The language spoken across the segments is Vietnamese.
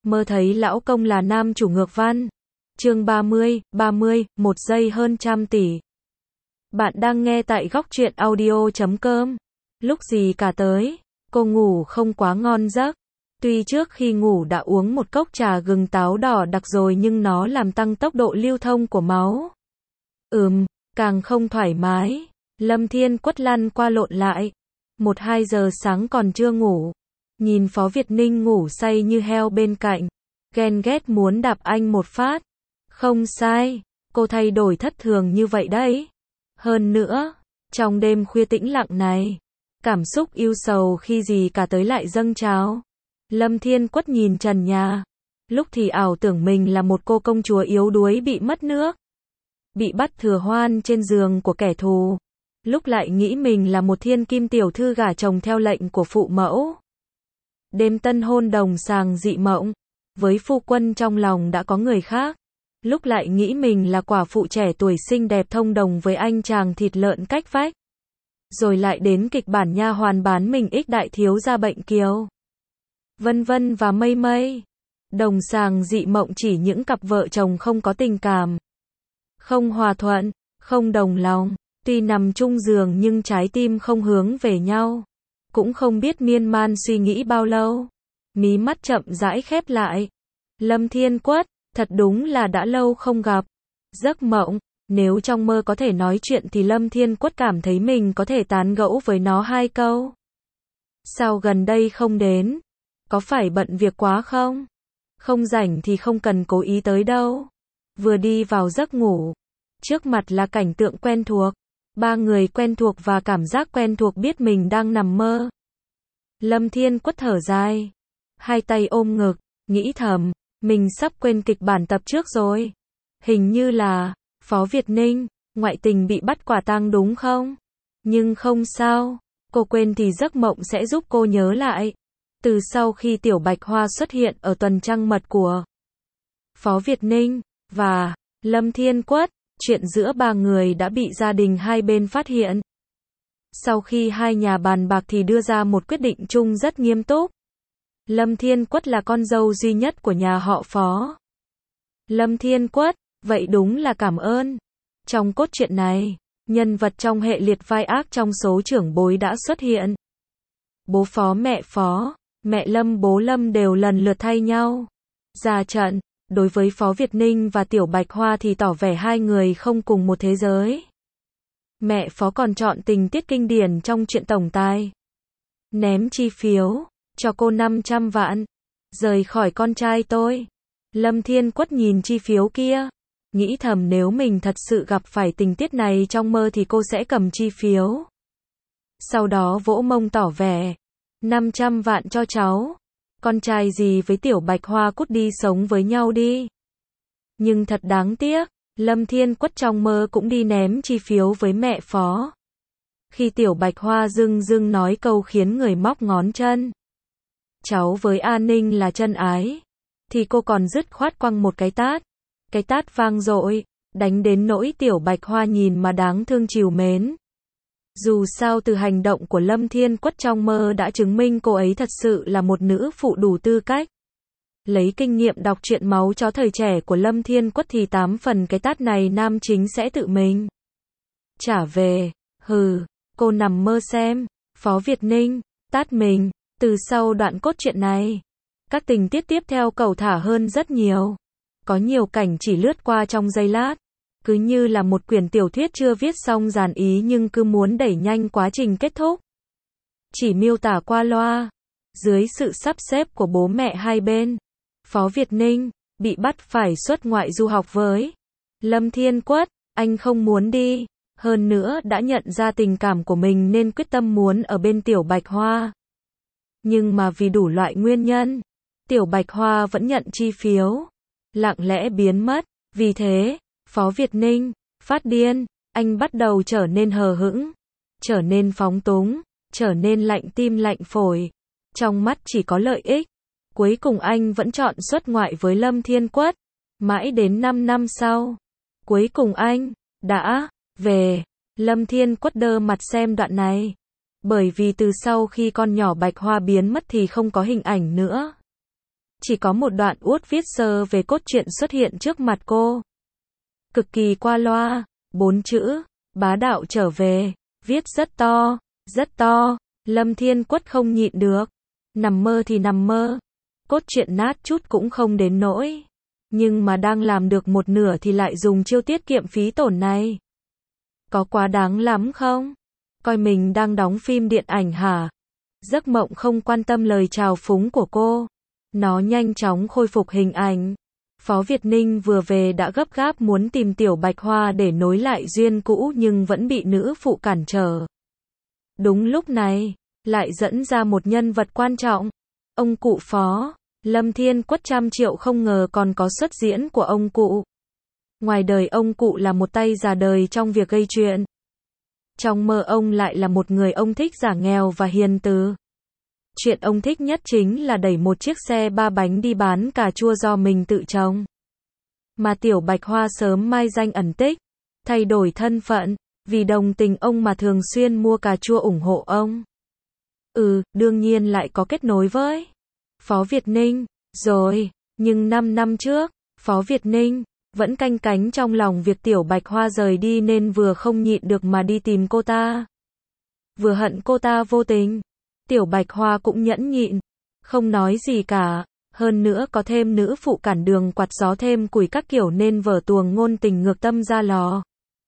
Mơ thấy lão công là nam chủ ngược văn. Chương 30, 1 giây hơn trăm tỷ. Bạn đang nghe tại góc truyện audio.com. Lúc gì cả tới, cô ngủ không quá ngon giấc. Tuy trước khi ngủ đã uống một cốc trà gừng táo đỏ đặc rồi nhưng nó làm tăng tốc độ lưu thông của máu. Càng không thoải mái. Lâm Thiên Quất lăn qua lộn lại. 1-2 giờ sáng còn chưa ngủ. Nhìn Phó Việt Ninh ngủ say như heo bên cạnh. Ghen ghét muốn đạp anh một phát. Không sai, cô thay đổi thất thường như vậy đấy. Hơn nữa, trong đêm khuya tĩnh lặng này, cảm xúc ưu sầu khi gì cả tới lại dâng trào. Lâm Thiên Quất nhìn trần nhà. Lúc thì ảo tưởng mình là một cô công chúa yếu đuối bị mất nước. Bị bắt thừa hoan trên giường của kẻ thù. Lúc lại nghĩ mình là một thiên kim tiểu thư gả chồng theo lệnh của phụ mẫu. Đêm tân hôn đồng sàng dị mộng. Với phu quân trong lòng đã có người khác. Lúc lại nghĩ mình là quả phụ trẻ tuổi xinh đẹp thông đồng với anh chàng thịt lợn cách vách. Rồi lại đến kịch bản nha hoàn bán mình ích đại thiếu gia bệnh kiều. Vân vân và mây mây. Đồng sàng dị mộng chỉ những cặp vợ chồng không có tình cảm. Không hòa thuận, không đồng lòng. Tuy nằm chung giường nhưng trái tim không hướng về nhau. Cũng không biết miên man suy nghĩ bao lâu. Mí mắt chậm rãi khép lại. Lâm Thiên Quất, thật đúng là đã lâu không gặp. Giấc mộng, nếu trong mơ có thể nói chuyện thì Lâm Thiên Quất cảm thấy mình có thể tán gẫu với nó 2 câu. Sao gần đây không đến? Có phải bận việc quá không? Không rảnh thì không cần cố ý tới đâu. Vừa đi vào giấc ngủ. Trước mặt là cảnh tượng quen thuộc. 3 người quen thuộc và cảm giác quen thuộc biết mình đang nằm mơ. Lâm Thiên Quất thở dài. 2 tay ôm ngực, nghĩ thầm, mình sắp quên kịch bản tập trước rồi. Hình như là, Phó Việt Ninh, ngoại tình bị bắt quả tang đúng không? Nhưng không sao, cô quên thì giấc mộng sẽ giúp cô nhớ lại. Từ sau khi Tiểu Bạch Hoa xuất hiện ở tuần trăng mật của Phó Việt Ninh và Lâm Thiên Quất, chuyện giữa 3 người đã bị gia đình hai bên phát hiện. Sau khi hai nhà bàn bạc thì đưa ra một quyết định chung rất nghiêm túc. Lâm Thiên Quất là con dâu duy nhất của nhà họ Phó. Lâm Thiên Quất, vậy đúng là cảm ơn. Trong cốt truyện này, nhân vật trong hệ liệt vai ác trong số trưởng bối đã xuất hiện. Bố Phó, mẹ Lâm, bố Lâm đều lần lượt thay nhau ra trận. Đối với Phó Việt Ninh và Tiểu Bạch Hoa thì tỏ vẻ hai người không cùng một thế giới. Mẹ Phó còn chọn tình tiết kinh điển trong truyện tổng tài. Ném chi phiếu, cho cô 500 vạn. Rời khỏi con trai tôi. Lâm Thiên Quất nhìn chi phiếu kia. Nghĩ thầm nếu mình thật sự gặp phải tình tiết này trong mơ thì cô sẽ cầm chi phiếu. Sau đó vỗ mông tỏ vẻ. 500 vạn cho cháu. Con trai gì với Tiểu Bạch Hoa cút đi sống với nhau đi. Nhưng thật đáng tiếc, Lâm Thiên Quất trong mơ cũng đi ném chi phiếu với mẹ Phó. Khi Tiểu Bạch Hoa dưng nói câu khiến người móc ngón chân. Cháu với A Ninh là chân ái. Thì cô còn dứt khoát quăng một cái tát. Cái tát vang dội, đánh đến nỗi Tiểu Bạch Hoa nhìn mà đáng thương trìu mến. Dù sao từ hành động của Lâm Thiên Quất trong mơ đã chứng minh cô ấy thật sự là một nữ phụ đủ tư cách. Lấy kinh nghiệm đọc truyện máu chó thời trẻ của Lâm Thiên Quất thì 8 phần cái tát này nam chính sẽ tự mình trả về. Cô nằm mơ xem, Phó Việt Ninh tát mình. Từ sau đoạn cốt truyện này, các tình tiết tiếp theo cầu thả hơn rất nhiều. Có nhiều cảnh chỉ lướt qua trong giây lát. Cứ như là một quyển tiểu thuyết chưa viết xong dàn ý nhưng cứ muốn đẩy nhanh quá trình kết thúc. Chỉ miêu tả qua loa. Dưới sự sắp xếp của bố mẹ hai bên, Phó Việt Ninh bị bắt phải xuất ngoại du học với Lâm Thiên Quất. Anh không muốn đi. Hơn nữa đã nhận ra tình cảm của mình nên quyết tâm muốn ở bên Tiểu Bạch Hoa. Nhưng mà vì đủ loại nguyên nhân, Tiểu Bạch Hoa vẫn nhận chi phiếu. Lặng lẽ biến mất. Vì thế, Phó Việt Ninh phát điên, anh bắt đầu trở nên hờ hững, trở nên phóng túng, trở nên lạnh tim lạnh phổi. Trong mắt chỉ có lợi ích. Cuối cùng anh vẫn chọn xuất ngoại với Lâm Thiên Quất. Mãi đến 5 năm sau, cuối cùng anh đã về. Lâm Thiên Quất đơ mặt xem đoạn này. Bởi vì từ sau khi con nhỏ Bạch Hoa biến mất thì không có hình ảnh nữa. Chỉ có một đoạn uất viết sơ về cốt truyện xuất hiện trước mặt cô. Cực kỳ qua loa, 4 chữ, bá đạo trở về, viết rất to, rất to. Lâm Thiên Quất không nhịn được. Nằm mơ thì nằm mơ. Cốt truyện nát chút cũng không đến nỗi. Nhưng mà đang làm được một nửa thì lại dùng chiêu tiết kiệm phí tổn này. Có quá đáng lắm không? Coi mình đang đóng phim điện ảnh hả? Giấc mộng không quan tâm lời chào phúng của cô. Nó nhanh chóng khôi phục hình ảnh. Phó Việt Ninh vừa về đã gấp gáp muốn tìm Tiểu Bạch Hoa để nối lại duyên cũ nhưng vẫn bị nữ phụ cản trở. Đúng lúc này, lại dẫn ra một nhân vật quan trọng. Ông cụ Phó. Lâm Thiên Quất 100 triệu không ngờ còn có xuất diễn của ông cụ. Ngoài đời ông cụ là một tay già đời trong việc gây chuyện. Trong mơ ông lại là một người ông thích giả nghèo và hiền từ. Chuyện ông thích nhất chính là đẩy một chiếc xe 3 bánh đi bán cà chua do mình tự trồng. Mà Tiểu Bạch Hoa sớm mai danh ẩn tích, thay đổi thân phận, vì đồng tình ông mà thường xuyên mua cà chua ủng hộ ông. Đương nhiên lại có kết nối với Phó Việt Ninh, rồi, nhưng 5 năm trước, Phó Việt Ninh vẫn canh cánh trong lòng việc Tiểu Bạch Hoa rời đi nên vừa không nhịn được mà đi tìm cô ta. Vừa hận cô ta vô tình. Tiểu Bạch Hoa cũng nhẫn nhịn, không nói gì cả, hơn nữa có thêm nữ phụ cản đường quạt gió thêm củi các kiểu nên vở tuồng ngôn tình ngược tâm ra lò.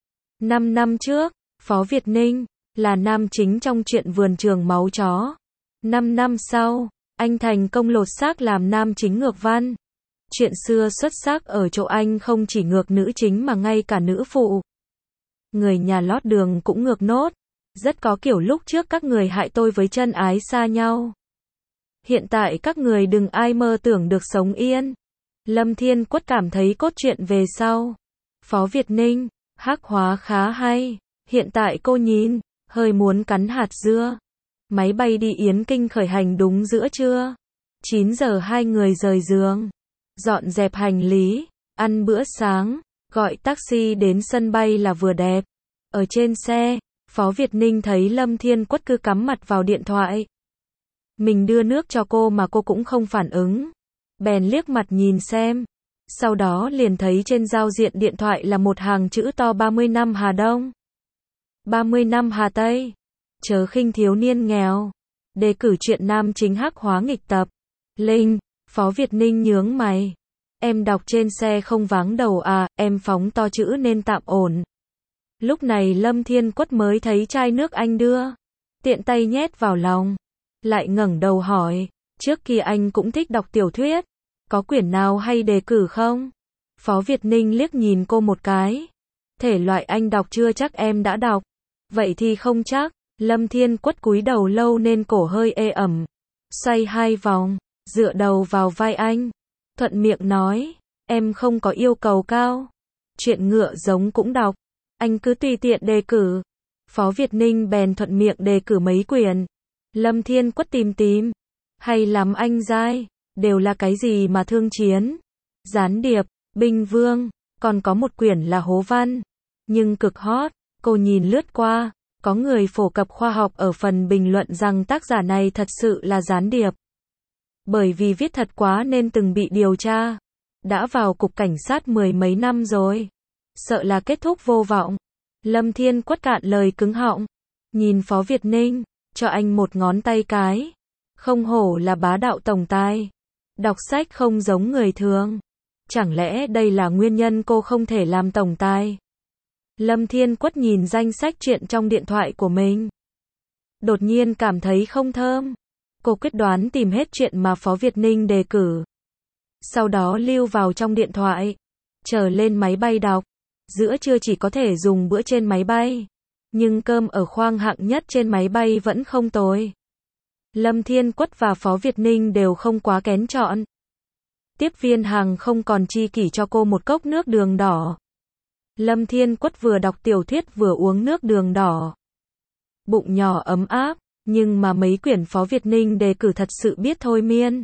5 năm trước, Phó Việt Ninh là nam chính trong chuyện Vườn Trường Máu Chó. 5 năm sau, anh thành công lột xác làm nam chính ngược văn. Chuyện xưa xuất sắc ở chỗ anh không chỉ ngược nữ chính mà ngay cả nữ phụ. Người nhà lót đường cũng ngược nốt. Rất có kiểu lúc trước các người hại tôi với chân ái xa nhau. Hiện tại các người đừng ai mơ tưởng được sống yên. Lâm Thiên Quất cảm thấy cốt truyện về sau. Phó Việt Ninh, hắc hóa khá hay. Hiện tại cô nhìn, hơi muốn cắn hạt dưa. Máy bay đi Yến Kinh khởi hành đúng giữa trưa. 9 giờ hai người rời giường. Dọn dẹp hành lý, ăn bữa sáng, gọi taxi đến sân bay là vừa đẹp. Ở trên xe, Phó Việt Ninh thấy Lâm Thiên Quất cứ cắm mặt vào điện thoại. Mình đưa nước cho cô mà cô cũng không phản ứng. Bèn liếc mặt nhìn xem. Sau đó liền thấy trên giao diện điện thoại là một hàng chữ to 30 năm Hà Đông. 30 năm Hà Tây. Chớ khinh thiếu niên nghèo. Đề cử chuyện nam chính hắc hóa nghịch tập. Linh, Phó Việt Ninh nhướng mày. Em đọc trên xe không váng đầu à, em phóng to chữ nên tạm ổn. Lúc này Lâm Thiên Quất mới thấy chai nước anh đưa. Tiện tay nhét vào lòng. Lại ngẩng đầu hỏi. Trước kia anh cũng thích đọc tiểu thuyết. Có quyển nào hay đề cử không? Phó Việt Ninh liếc nhìn cô một cái. Thể loại anh đọc chưa chắc em đã đọc. Vậy thì không chắc. Lâm Thiên Quất cúi đầu lâu nên cổ hơi ê ẩm. Xoay 2 vòng. Dựa đầu vào vai anh. Thuận miệng nói. Em không có yêu cầu cao. Chuyện ngựa giống cũng đọc. Anh cứ tùy tiện đề cử. Phó Việt Ninh bèn thuận miệng đề cử mấy quyển. Lâm Thiên Quất tìm. Hay lắm anh giai. Đều là cái gì mà thương chiến. Gián điệp, binh vương. Còn có một quyển là hố văn. Nhưng cực hot. Cô nhìn lướt qua. Có người phổ cập khoa học ở phần bình luận rằng tác giả này thật sự là gián điệp. Bởi vì viết thật quá nên từng bị điều tra. Đã vào cục cảnh sát 10 mấy năm rồi. Sợ là kết thúc vô vọng. Lâm Thiên Quất cạn lời cứng họng. Nhìn Phó Việt Ninh, cho anh một ngón tay cái. Không hổ là bá đạo tổng tài. Đọc sách không giống người thường. Chẳng lẽ đây là nguyên nhân cô không thể làm tổng tài? Lâm Thiên Quất nhìn danh sách truyện trong điện thoại của mình. Đột nhiên cảm thấy không thơm. Cô quyết đoán tìm hết chuyện mà Phó Việt Ninh đề cử. Sau đó lưu vào trong điện thoại. Chờ lên máy bay đọc. Giữa trưa chỉ có thể dùng bữa trên máy bay. Nhưng cơm ở khoang hạng nhất trên máy bay vẫn không tồi. Lâm Thiên Quất và Phó Việt Ninh đều không quá kén chọn. Tiếp viên hàng không còn chi kỷ cho cô một cốc nước đường đỏ. Lâm Thiên Quất vừa đọc tiểu thuyết vừa uống nước đường đỏ. Bụng nhỏ ấm áp, nhưng mà mấy quyển Phó Việt Ninh đề cử thật sự biết thôi miên.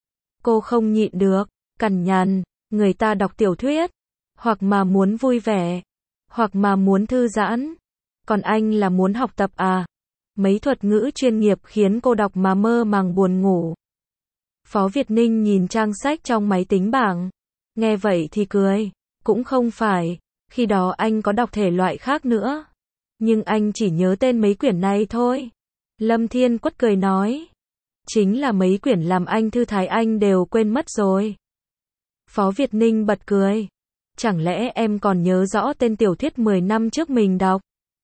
Cô không nhịn được, cằn nhằn, người ta đọc tiểu thuyết, hoặc mà muốn vui vẻ, hoặc mà muốn thư giãn. Còn anh là muốn học tập à? Mấy thuật ngữ chuyên nghiệp khiến cô đọc mà mơ màng buồn ngủ. Phó Việt Ninh nhìn trang sách trong máy tính bảng. Nghe vậy thì cười. Cũng không phải. Khi đó anh có đọc thể loại khác nữa. Nhưng anh chỉ nhớ tên mấy quyển này thôi. Lâm Thiên Quất cười nói. Chính là mấy quyển làm anh thư thái anh đều quên mất rồi. Phó Việt Ninh bật cười. Chẳng lẽ em còn nhớ rõ tên tiểu thuyết 10 năm trước mình đọc?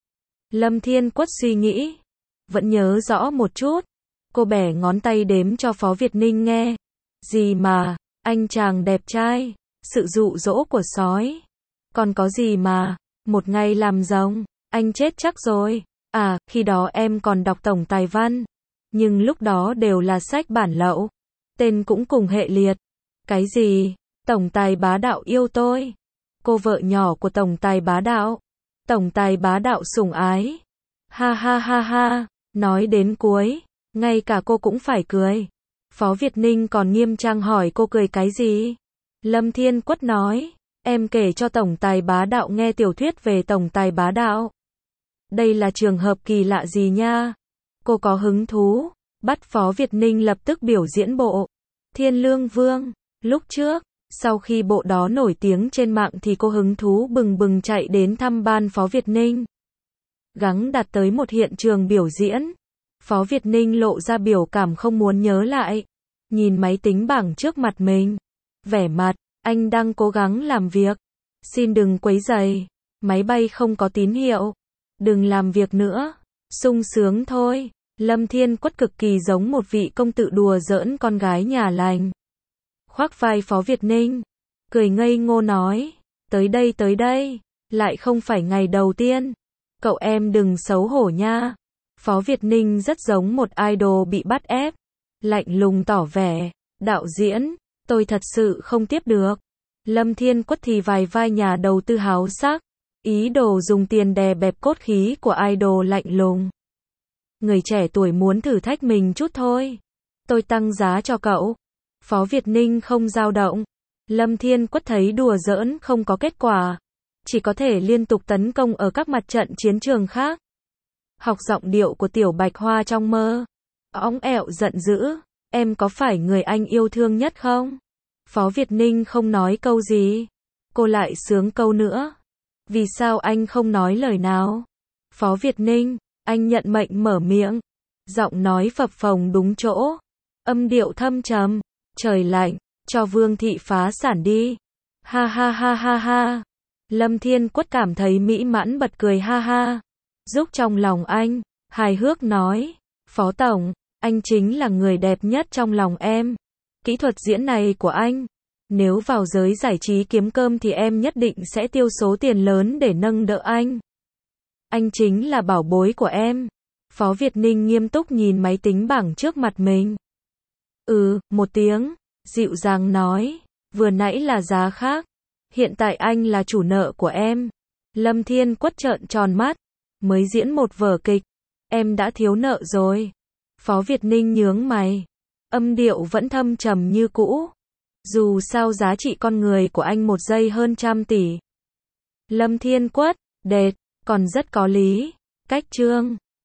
Lâm Thiên Quất suy nghĩ. Vẫn nhớ rõ một chút. Cô bẻ ngón tay đếm cho Phó Việt Ninh nghe. Gì mà, anh chàng đẹp trai, sự dụ dỗ của sói. Còn có gì mà, một ngày làm rồng, anh chết chắc rồi. À, khi đó em còn đọc tổng tài văn. Nhưng lúc đó đều là sách bản lậu. Tên cũng cùng hệ liệt. Cái gì? Tổng tài bá đạo yêu tôi. Cô vợ nhỏ của tổng tài bá đạo. Tổng tài bá đạo sủng ái. Ha ha ha ha. Nói đến cuối, ngay cả cô cũng phải cười. Phó Việt Ninh còn nghiêm trang hỏi cô cười cái gì? Lâm Thiên Quất nói, em kể cho tổng tài bá đạo nghe tiểu thuyết về tổng tài bá đạo. Đây là trường hợp kỳ lạ gì nha? Cô có hứng thú, bắt Phó Việt Ninh lập tức biểu diễn bộ Thiên Lương Vương. Lúc trước, sau khi bộ đó nổi tiếng trên mạng thì cô hứng thú bừng bừng chạy đến thăm ban Phó Việt Ninh. Gắng đặt tới một hiện trường biểu diễn. Phó Việt Ninh lộ ra biểu cảm không muốn nhớ lại. Nhìn máy tính bảng trước mặt mình. Vẻ mặt, anh đang cố gắng làm việc. Xin đừng quấy rầy. Máy bay không có tín hiệu. Đừng làm việc nữa. Sung sướng thôi. Lâm Thiên Quất cực kỳ giống một vị công tử đùa giỡn con gái nhà lành. Khoác vai Phó Việt Ninh. Cười ngây ngô nói. Tới đây. Lại không phải ngày đầu tiên. Cậu em đừng xấu hổ nha. Phó Việt Ninh rất giống một idol bị bắt ép. Lạnh lùng tỏ vẻ. Đạo diễn, tôi thật sự không tiếp được. Lâm Thiên Quất thì vài vai nhà đầu tư háo sắc. Ý đồ dùng tiền đè bẹp cốt khí của idol lạnh lùng. Người trẻ tuổi muốn thử thách mình chút thôi. Tôi tăng giá cho cậu. Phó Việt Ninh không dao động. Lâm Thiên Quất thấy đùa giỡn không có kết quả. Chỉ có thể liên tục tấn công ở các mặt trận chiến trường khác. Học giọng điệu của Tiểu Bạch Hoa trong mơ. Óng ẹo giận dữ. Em có phải người anh yêu thương nhất không? Phó Việt Ninh không nói câu gì. Cô lại sướng câu nữa. Vì sao anh không nói lời nào? Phó Việt Ninh, anh nhận mệnh mở miệng. Giọng nói phập phồng đúng chỗ. Âm điệu thâm trầm. Trời lạnh, cho Vương thị phá sản đi. Ha ha ha ha ha. Lâm Thiên Quất cảm thấy mỹ mãn bật cười ha ha. Giúp trong lòng anh, hài hước nói. Phó Tổng, anh chính là người đẹp nhất trong lòng em. Kỹ thuật diễn này của anh, nếu vào giới giải trí kiếm cơm thì em nhất định sẽ tiêu số tiền lớn để nâng đỡ anh. Anh chính là bảo bối của em. Phó Việt Ninh nghiêm túc nhìn máy tính bảng trước mặt mình. Một tiếng, dịu dàng nói. Vừa nãy là giá khác. Hiện tại anh là chủ nợ của em. Lâm Thiên Quất trợn tròn mắt. Mới diễn một vở kịch. Em đã thiếu nợ rồi. Phó Việt Ninh nhướng mày. Âm điệu vẫn thâm trầm như cũ. Dù sao giá trị con người của anh 1 giây hơn 100 tỷ. Lâm Thiên Quất, đệt, còn rất có lý. Cách chương.